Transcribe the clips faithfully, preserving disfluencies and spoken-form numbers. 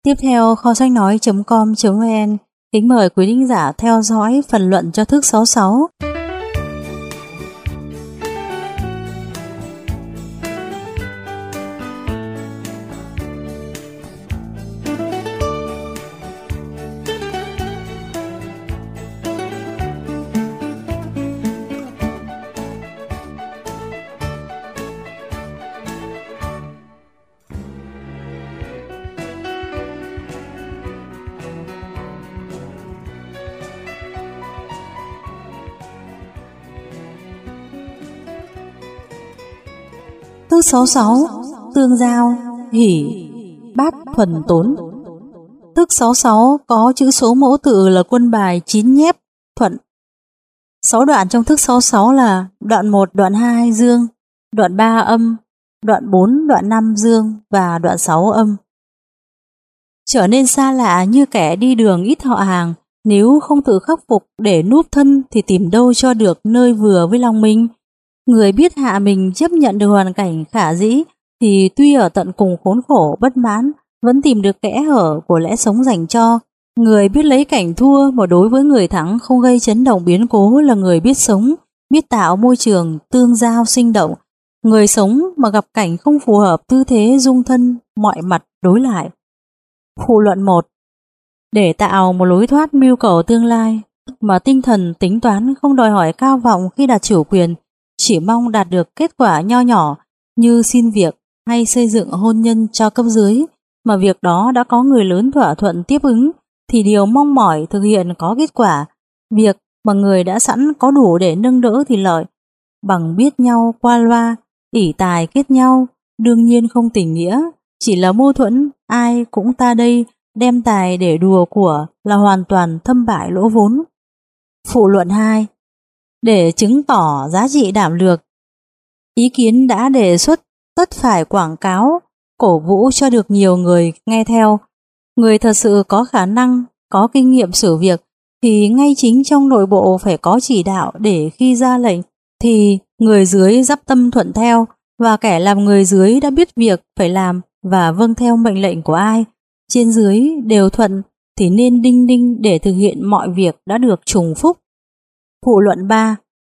Tiếp theo, kho sách nói chấm com chấm vn kính mời quý thính giả theo dõi phần luận cho thức sáu mươi sáu. Thức sáu mươi sáu. Tương giao, hỷ, bát thuần tốn. Thức sáu mươi sáu có chữ số mẫu tự là quân bài chín nhép thuận. sáu đoạn trong thức sáu mươi sáu là đoạn một, đoạn hai dương, đoạn ba âm, đoạn bốn, đoạn năm dương và đoạn sáu âm. Trở nên xa lạ như kẻ đi đường ít họ hàng, nếu không tự khắc phục để núp thân thì tìm đâu cho được nơi vừa với lòng mình. Người biết hạ mình chấp nhận được hoàn cảnh khả dĩ thì tuy ở tận cùng khốn khổ bất mãn vẫn tìm được kẽ hở của lẽ sống dành cho. Người biết lấy cảnh thua mà đối với người thắng không gây chấn động biến cố là người biết sống, biết tạo môi trường tương giao sinh động. Người sống mà gặp cảnh không phù hợp tư thế dung thân mọi mặt đối lại. Phụ luận một. Để tạo một lối thoát mưu cầu tương lai mà tinh thần tính toán không đòi hỏi cao vọng khi đạt chủ quyền, chỉ mong đạt được kết quả nho nhỏ như xin việc hay xây dựng hôn nhân cho cấp dưới, mà việc đó đã có người lớn thỏa thuận tiếp ứng, thì điều mong mỏi thực hiện có kết quả. Việc mà người đã sẵn có đủ để nâng đỡ thì lợi, bằng biết nhau qua loa, ỷ tài kết nhau, đương nhiên không tình nghĩa, chỉ là mâu thuẫn, ai cũng ta đây, đem tài để đùa của là hoàn toàn thâm bại lỗ vốn. Phụ luận hai. Để chứng tỏ giá trị đảm lược, ý kiến đã đề xuất tất phải quảng cáo, cổ vũ cho được nhiều người nghe theo. Người thật sự có khả năng, có kinh nghiệm xử việc thì ngay chính trong nội bộ phải có chỉ đạo để khi ra lệnh thì người dưới dắp tâm thuận theo, và kẻ làm người dưới đã biết việc phải làm và vâng theo mệnh lệnh của ai, trên dưới đều thuận thì nên đinh ninh để thực hiện mọi việc đã được trùng phúc. Phụ luận ba.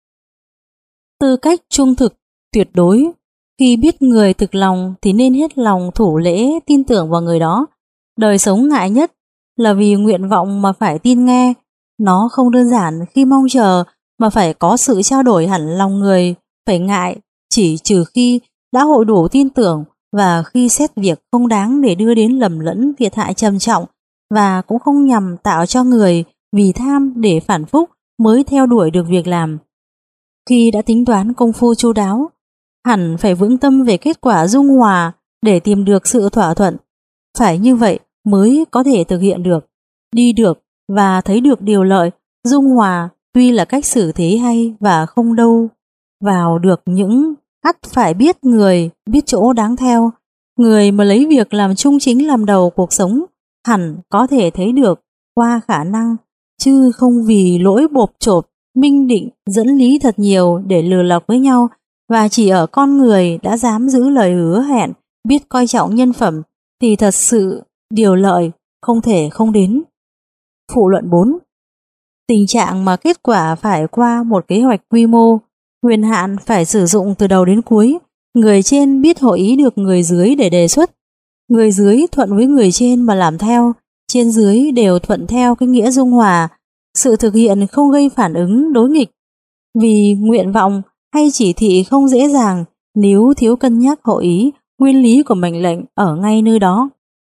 Tư cách trung thực tuyệt đối. Khi biết người thực lòng thì nên hết lòng thủ lễ tin tưởng vào người đó. Đời sống ngại nhất là vì nguyện vọng mà phải tin nghe. Nó không đơn giản khi mong chờ mà phải có sự trao đổi hẳn lòng người. Phải ngại chỉ trừ khi đã hội đủ tin tưởng và khi xét việc không đáng để đưa đến lầm lẫn thiệt hại trầm trọng, và cũng không nhằm tạo cho người vì tham để phản phúc mới theo đuổi được việc làm. Khi đã tính toán công phu chu đáo, hẳn phải vững tâm về kết quả dung hòa để tìm được sự thỏa thuận. Phải như vậy mới có thể thực hiện được, đi được và thấy được điều lợi. Dung hòa tuy là cách xử thế hay và không đâu vào được những ắt phải biết người, biết chỗ đáng theo. Người mà lấy việc làm trung chính làm đầu cuộc sống hẳn có thể thấy được qua khả năng, chứ không vì lỗi bộp chộp, minh định, dẫn lý thật nhiều để lừa lọc với nhau, và chỉ ở con người đã dám giữ lời hứa hẹn, biết coi trọng nhân phẩm thì thật sự điều lợi không thể không đến. Phụ luận bốn. Tình trạng mà kết quả phải qua một kế hoạch quy mô, quyền hạn phải sử dụng từ đầu đến cuối. Người trên biết hội ý được người dưới để đề xuất, người dưới thuận với người trên mà làm theo, trên dưới đều thuận theo cái nghĩa dung hòa. Sự thực hiện không gây phản ứng đối nghịch, vì nguyện vọng hay chỉ thị không dễ dàng nếu thiếu cân nhắc hội ý, nguyên lý của mệnh lệnh ở ngay nơi đó.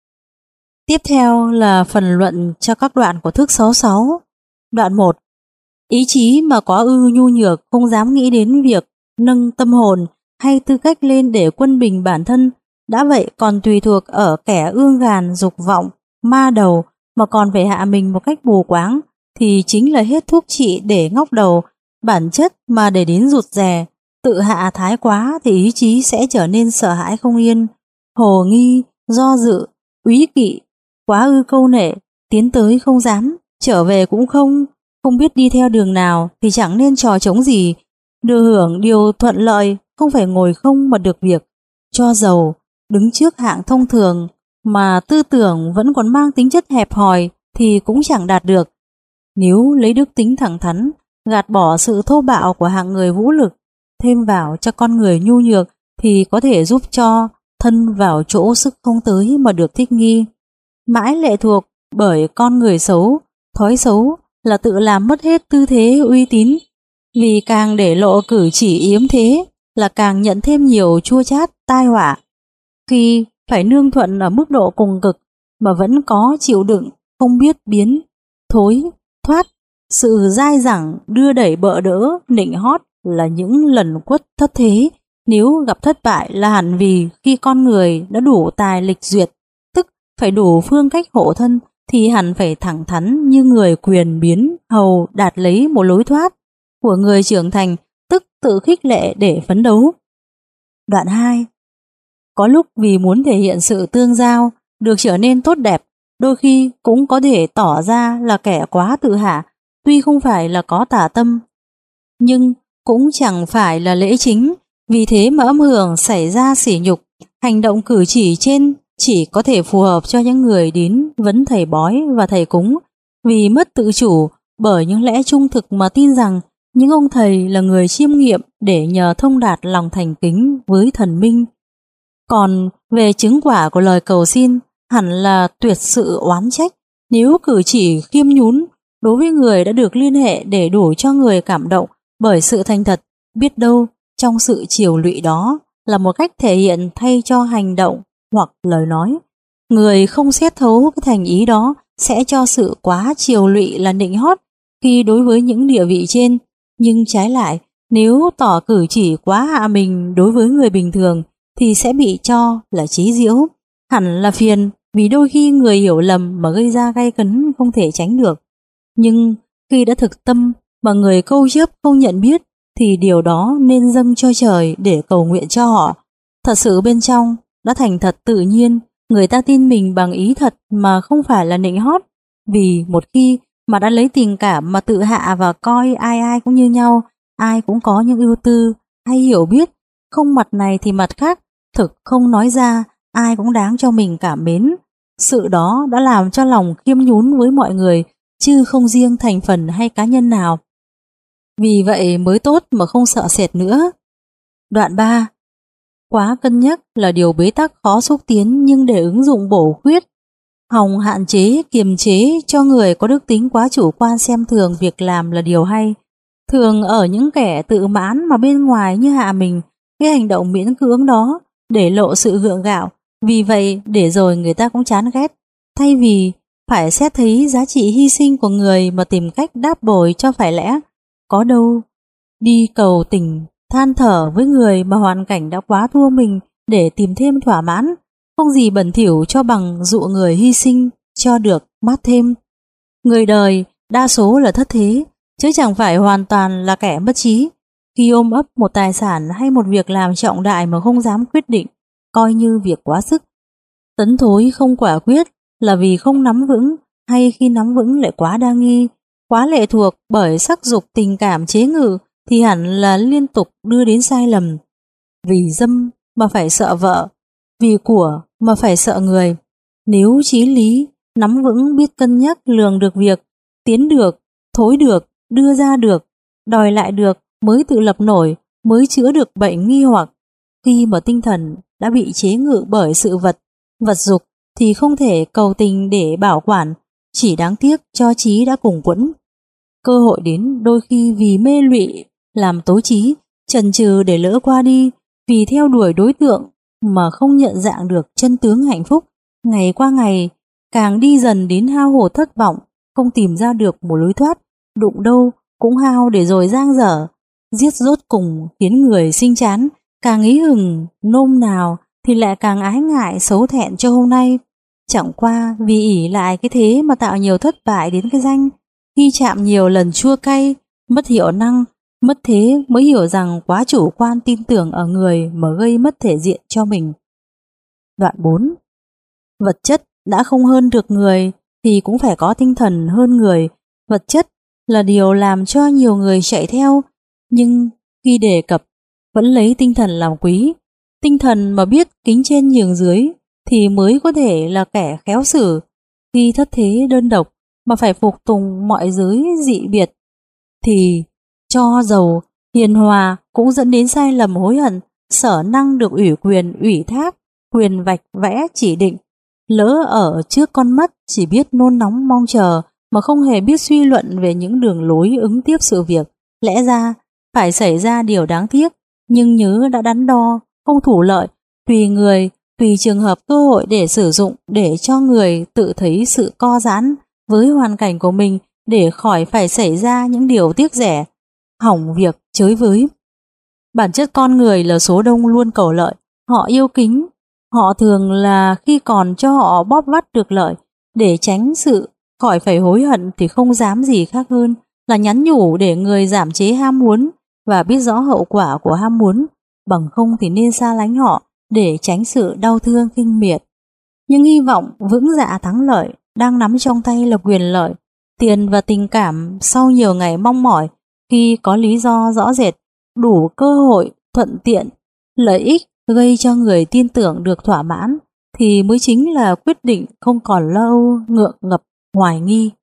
Tiếp theo là phần luận cho các đoạn của thức sáu mươi sáu. Đoạn một. Ý chí mà quá ư nhu nhược, không dám nghĩ đến việc nâng tâm hồn hay tư cách lên để quân bình bản thân, đã vậy còn tùy thuộc ở kẻ ương gàn dục vọng, ma đầu mà còn phải hạ mình một cách mù quáng, thì chính là hết thuốc trị để ngóc đầu. Bản chất mà để đến rụt rè, tự hạ thái quá thì ý chí sẽ trở nên sợ hãi không yên, hồ nghi, do dự, úy kỵ, quá ư câu nệ, tiến tới không dám, trở về cũng không, không biết đi theo đường nào thì chẳng nên trò trống gì. Đưa hưởng điều thuận lợi, không phải ngồi không mà được việc. Cho giàu, đứng trước hạng thông thường, mà tư tưởng vẫn còn mang tính chất hẹp hòi thì cũng chẳng đạt được. Nếu lấy đức tính thẳng thắn, gạt bỏ sự thô bạo của hạng người vũ lực, thêm vào cho con người nhu nhược thì có thể giúp cho thân vào chỗ sức không tới mà được thích nghi. Mãi lệ thuộc bởi con người xấu, thói xấu là tự làm mất hết tư thế uy tín, vì càng để lộ cử chỉ yếm thế là càng nhận thêm nhiều chua chát tai họa. Khi phải nương thuận ở mức độ cùng cực mà vẫn có chịu đựng, không biết biến, thối, thoát, sự dai dẳng, đưa đẩy bợ đỡ, nịnh hót là những lần quất thất thế. Nếu gặp thất bại là hẳn vì khi con người đã đủ tài lịch duyệt, tức phải đủ phương cách hộ thân, thì hẳn phải thẳng thắn như người quyền biến hầu đạt lấy một lối thoát của người trưởng thành, tức tự khích lệ để phấn đấu. Đoạn hai. Có lúc vì muốn thể hiện sự tương giao được trở nên tốt đẹp, đôi khi cũng có thể tỏ ra là kẻ quá tự hạ, tuy không phải là có tà tâm, nhưng cũng chẳng phải là lễ chính, vì thế mà âm hưởng xảy ra sỉ nhục. Hành động cử chỉ trên chỉ có thể phù hợp cho những người đến vấn thầy bói và thầy cúng, vì mất tự chủ bởi những lẽ trung thực mà tin rằng những ông thầy là người chiêm nghiệm để nhờ thông đạt lòng thành kính với thần minh. Còn về chứng quả của lời cầu xin, hẳn là tuyệt sự oán trách nếu cử chỉ khiêm nhún đối với người đã được liên hệ để đủ cho người cảm động bởi sự thành thật. Biết đâu trong sự chiều lụy đó là một cách thể hiện thay cho hành động hoặc lời nói. Người không xét thấu cái thành ý đó sẽ cho sự quá chiều lụy là nịnh hót khi đối với những địa vị trên, nhưng trái lại nếu tỏ cử chỉ quá hạ mình đối với người bình thường thì sẽ bị cho là chí diễu. Hẳn là phiền, vì đôi khi người hiểu lầm mà gây ra gay cấn không thể tránh được. Nhưng khi đã thực tâm mà người câu chấp không nhận biết thì điều đó nên dâng cho trời để cầu nguyện cho họ. Thật sự bên trong đã thành thật tự nhiên, người ta tin mình bằng ý thật mà không phải là nịnh hót. Vì một khi mà đã lấy tình cảm mà tự hạ và coi ai ai cũng như nhau, ai cũng có những ưu tư hay hiểu biết, không mặt này thì mặt khác, thực không nói ra, ai cũng đáng cho mình cảm mến. Sự đó đã làm cho lòng khiêm nhún với mọi người, chứ không riêng thành phần hay cá nhân nào. Vì vậy mới tốt mà không sợ sệt nữa. Đoạn ba. Quá cân nhắc là điều bế tắc khó xúc tiến, nhưng để ứng dụng bổ khuyết, hòng hạn chế, kiềm chế cho người có đức tính quá chủ quan xem thường việc làm là điều hay. Thường ở những kẻ tự mãn mà bên ngoài như hạ mình, cái hành động miễn cưỡng đó để lộ sự gượng gạo, vì vậy để rồi người ta cũng chán ghét. Thay vì phải xét thấy giá trị hy sinh của người mà tìm cách đáp bồi cho phải lẽ, có đâu đi cầu tình than thở với người mà hoàn cảnh đã quá thua mình để tìm thêm thỏa mãn, không gì bẩn thỉu cho bằng dụ người hy sinh cho được mát thêm. Người đời đa số là thất thế, chứ chẳng phải hoàn toàn là kẻ mất trí. Khi ôm ấp một tài sản hay một việc làm trọng đại mà không dám quyết định, coi như việc quá sức. Tấn thối không quả quyết là vì không nắm vững, hay khi nắm vững lại quá đa nghi, quá lệ thuộc bởi sắc dục tình cảm chế ngự thì hẳn là liên tục đưa đến sai lầm. Vì dâm mà phải sợ vợ, vì của mà phải sợ người. Nếu chí lý, nắm vững biết cân nhắc lường được việc, tiến được, thối được, đưa ra được, đòi lại được mới tự lập nổi, mới chữa được bệnh nghi hoặc. Khi mà tinh thần đã bị chế ngự bởi sự vật, vật dục thì không thể cầu tình để bảo quản, chỉ đáng tiếc cho trí đã cùng quẫn. Cơ hội đến đôi khi vì mê lụy làm tối trí, chần chừ để lỡ qua đi, vì theo đuổi đối tượng mà không nhận dạng được chân tướng hạnh phúc. Ngày qua ngày càng đi dần đến hao hổ thất vọng, không tìm ra được một lối thoát, đụng đâu cũng hao để rồi giang dở, giết rốt cùng khiến người sinh chán, càng ý hừng nôm nào thì lại càng ái ngại xấu thẹn cho hôm nay. Chẳng qua vì ỷ lại cái thế mà tạo nhiều thất bại đến cái danh, khi chạm nhiều lần chua cay, mất hiệu năng, mất thế mới hiểu rằng quá chủ quan tin tưởng ở người mà gây mất thể diện cho mình. Đoạn bốn. Vật chất đã không hơn được người thì cũng phải có tinh thần hơn người. Vật chất là điều làm cho nhiều người chạy theo, nhưng khi đề cập vẫn lấy tinh thần làm quý. Tinh thần mà biết kính trên nhường dưới, thì mới có thể là kẻ khéo xử. Khi thất thế đơn độc mà phải phục tùng mọi giới dị biệt thì cho dầu hiền hòa cũng dẫn đến sai lầm hối hận. Sở năng được ủy quyền ủy thác, quyền vạch vẽ chỉ định, lỡ ở trước con mắt chỉ biết nôn nóng mong chờ mà không hề biết suy luận về những đường lối ứng tiếp sự việc. Lẽ ra phải xảy ra điều đáng tiếc, nhưng nhớ đã đắn đo, không thủ lợi, tùy người, tùy trường hợp cơ hội để sử dụng, để cho người tự thấy sự co giãn với hoàn cảnh của mình, để khỏi phải xảy ra những điều tiếc rẻ, hỏng việc chới với. Bản chất con người là số đông luôn cầu lợi, họ yêu kính, họ thường là khi còn cho họ bóp vắt được lợi, để tránh sự khỏi phải hối hận thì không dám gì khác hơn là nhắn nhủ để người giảm chế ham muốn và biết rõ hậu quả của ham muốn, bằng không thì nên xa lánh họ để tránh sự đau thương khinh miệt. Nhưng hy vọng vững dạ thắng lợi đang nắm trong tay là quyền lợi, tiền và tình cảm. Sau nhiều ngày mong mỏi, khi có lý do rõ rệt, đủ cơ hội, thuận tiện, lợi ích gây cho người tin tưởng được thỏa mãn, thì mới chính là quyết định, không còn lo âu ngượng ngập hoài nghi.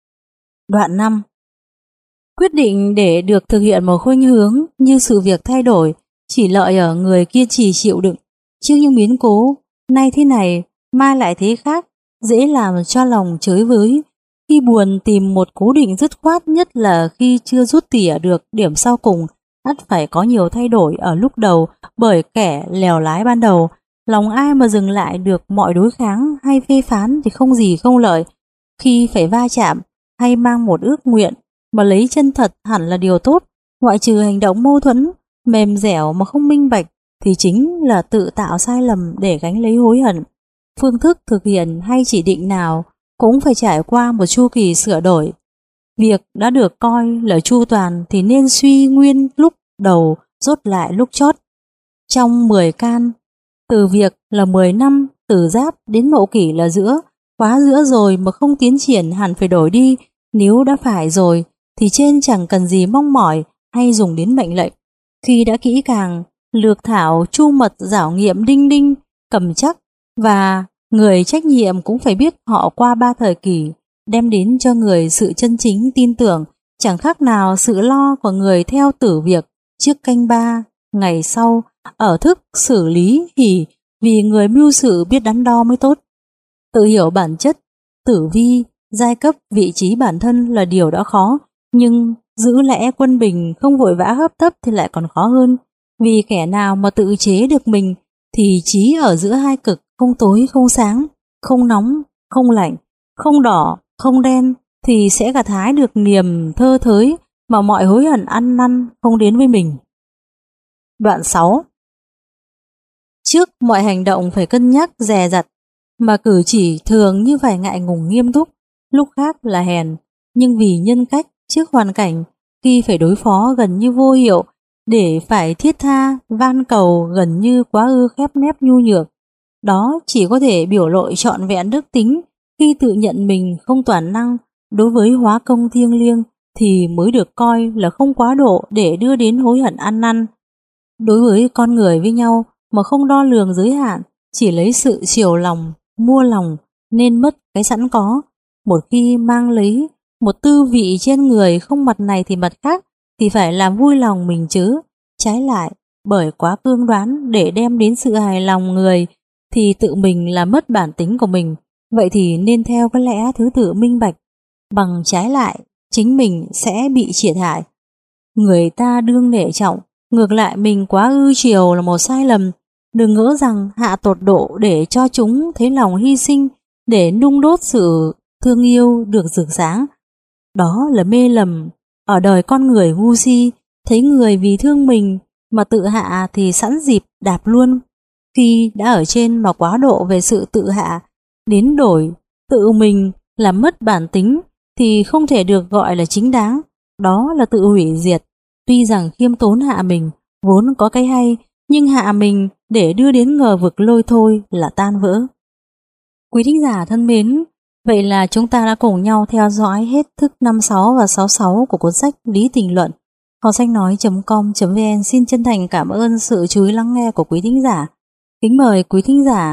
Đoạn năm. Quyết định để được thực hiện một khuynh hướng như sự việc thay đổi chỉ lợi ở người kiên trì chịu đựng trước những biến cố, nay thế này mai lại thế khác, dễ làm cho lòng chới với. Khi buồn tìm một cố định dứt khoát, nhất là khi chưa rút tỉa được điểm sau cùng, ắt phải có nhiều thay đổi ở lúc đầu bởi kẻ lèo lái ban đầu. Lòng ai mà dừng lại được mọi đối kháng hay phê phán thì không gì không lợi. Khi phải va chạm hay mang một ước nguyện mà lấy chân thật hẳn là điều tốt, ngoại trừ hành động mâu thuẫn, mềm dẻo mà không minh bạch thì chính là tự tạo sai lầm để gánh lấy hối hận. Phương thức thực hiện hay chỉ định nào cũng phải trải qua một chu kỳ sửa đổi. Việc đã được coi là chu toàn thì nên suy nguyên lúc đầu, rốt lại lúc chót. Trong mười can, từ việc là mười năm, từ Giáp đến Mậu Kỷ là giữa, quá giữa rồi mà không tiến triển hẳn phải đổi đi. Nếu đã phải rồi thì trên chẳng cần gì mong mỏi hay dùng đến mệnh lệnh. Khi đã kỹ càng, lược thảo, chu mật, giảo nghiệm, đinh đinh, cầm chắc, và người trách nhiệm cũng phải biết họ qua ba thời kỳ, đem đến cho người sự chân chính tin tưởng, chẳng khác nào sự lo của người theo tử việc trước canh ba ngày sau, ở thức xử lý hỉ, vì người mưu sự biết đắn đo mới tốt. Tự hiểu bản chất, tử vi, giai cấp, vị trí bản thân là điều đã khó, nhưng giữ lẽ quân bình, không vội vã hấp tấp thì lại còn khó hơn. Vì kẻ nào mà tự chế được mình thì trí ở giữa hai cực, không tối không sáng, không nóng không lạnh, không đỏ không đen, thì sẽ gặt hái được niềm thơ thới mà mọi hối hận ăn năn không đến với mình. Đoạn sáu. Trước mọi hành động phải cân nhắc dè dặt, mà cử chỉ thường như phải ngại ngùng nghiêm túc, lúc khác là hèn, nhưng vì nhân cách trước hoàn cảnh, khi phải đối phó gần như vô hiệu, để phải thiết tha van cầu gần như quá ư khép nép nhu nhược. Đó chỉ có thể biểu lộ trọn vẹn đức tính khi tự nhận mình không toàn năng đối với hóa công thiêng liêng, thì mới được coi là không quá độ để đưa đến hối hận ăn năn. Đối với con người với nhau mà không đo lường giới hạn, chỉ lấy sự chiều lòng mua lòng, nên mất cái sẵn có. Một khi mang lấy một tư vị trên người không mặt này thì mặt khác, thì phải làm vui lòng mình chứ. Trái lại, bởi quá cương đoán để đem đến sự hài lòng người thì tự mình làm mất bản tính của mình. Vậy thì nên theo cái lẽ thứ tự minh bạch, bằng trái lại chính mình sẽ bị triệt hại. Người ta đương nể trọng, ngược lại mình quá ư chiều là một sai lầm. Đừng ngỡ rằng hạ tột độ để cho chúng thấy lòng hy sinh, để nung đốt sự thương yêu được rực sáng. Đó là mê lầm. Ở đời con người ngu si, thấy người vì thương mình mà tự hạ thì sẵn dịp đạp luôn. Khi đã ở trên mà quá độ về sự tự hạ, đến đổi tự mình làm mất bản tính, thì không thể được gọi là chính đáng. Đó là tự hủy diệt. Tuy rằng khiêm tốn hạ mình vốn có cái hay, nhưng hạ mình để đưa đến ngờ vực lôi thôi là tan vỡ. Quý thính giả thân mến, vậy là chúng ta đã cùng nhau theo dõi hết thức năm sáu và sáu sáu của cuốn sách Lý Tình Luận. Kho sách nói chấm com chấm vn xin chân thành cảm ơn sự chú ý lắng nghe của quý thính giả. Kính mời quý thính giả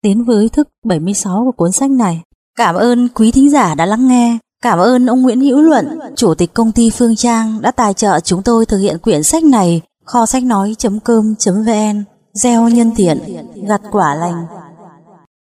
đến với thức bảy mươi sáu của cuốn sách này. Cảm ơn quý thính giả đã lắng nghe. Cảm ơn ông Nguyễn Hữu Luận, chủ tịch công ty Phương Trang đã tài trợ chúng tôi thực hiện quyển sách này. Kho sách nói chấm com chấm vn, gieo nhân thiện, gặt quả lành.